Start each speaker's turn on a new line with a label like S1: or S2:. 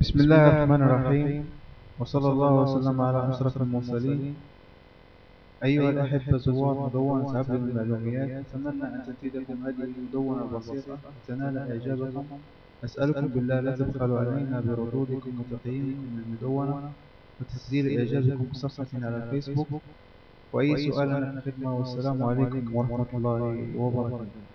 S1: بسم الله الرحمن الرحيم، وصلى الله وسلم على أشرف المرسلين. أيها الأحبة زوار مدونة عبد المعلوميات، أتمنى أن تفيدكم هذه المدونة البسيطة وتنال إعجابكم. أسألكم بالله لا تبخلوا علينا بردودكم وتقييمكم للمدونة وتسجيل إعجابكم بصفحتنا على الفيسبوك، وأي سؤال عن الخدمة. والسلام عليكم ورحمة الله وبركاته.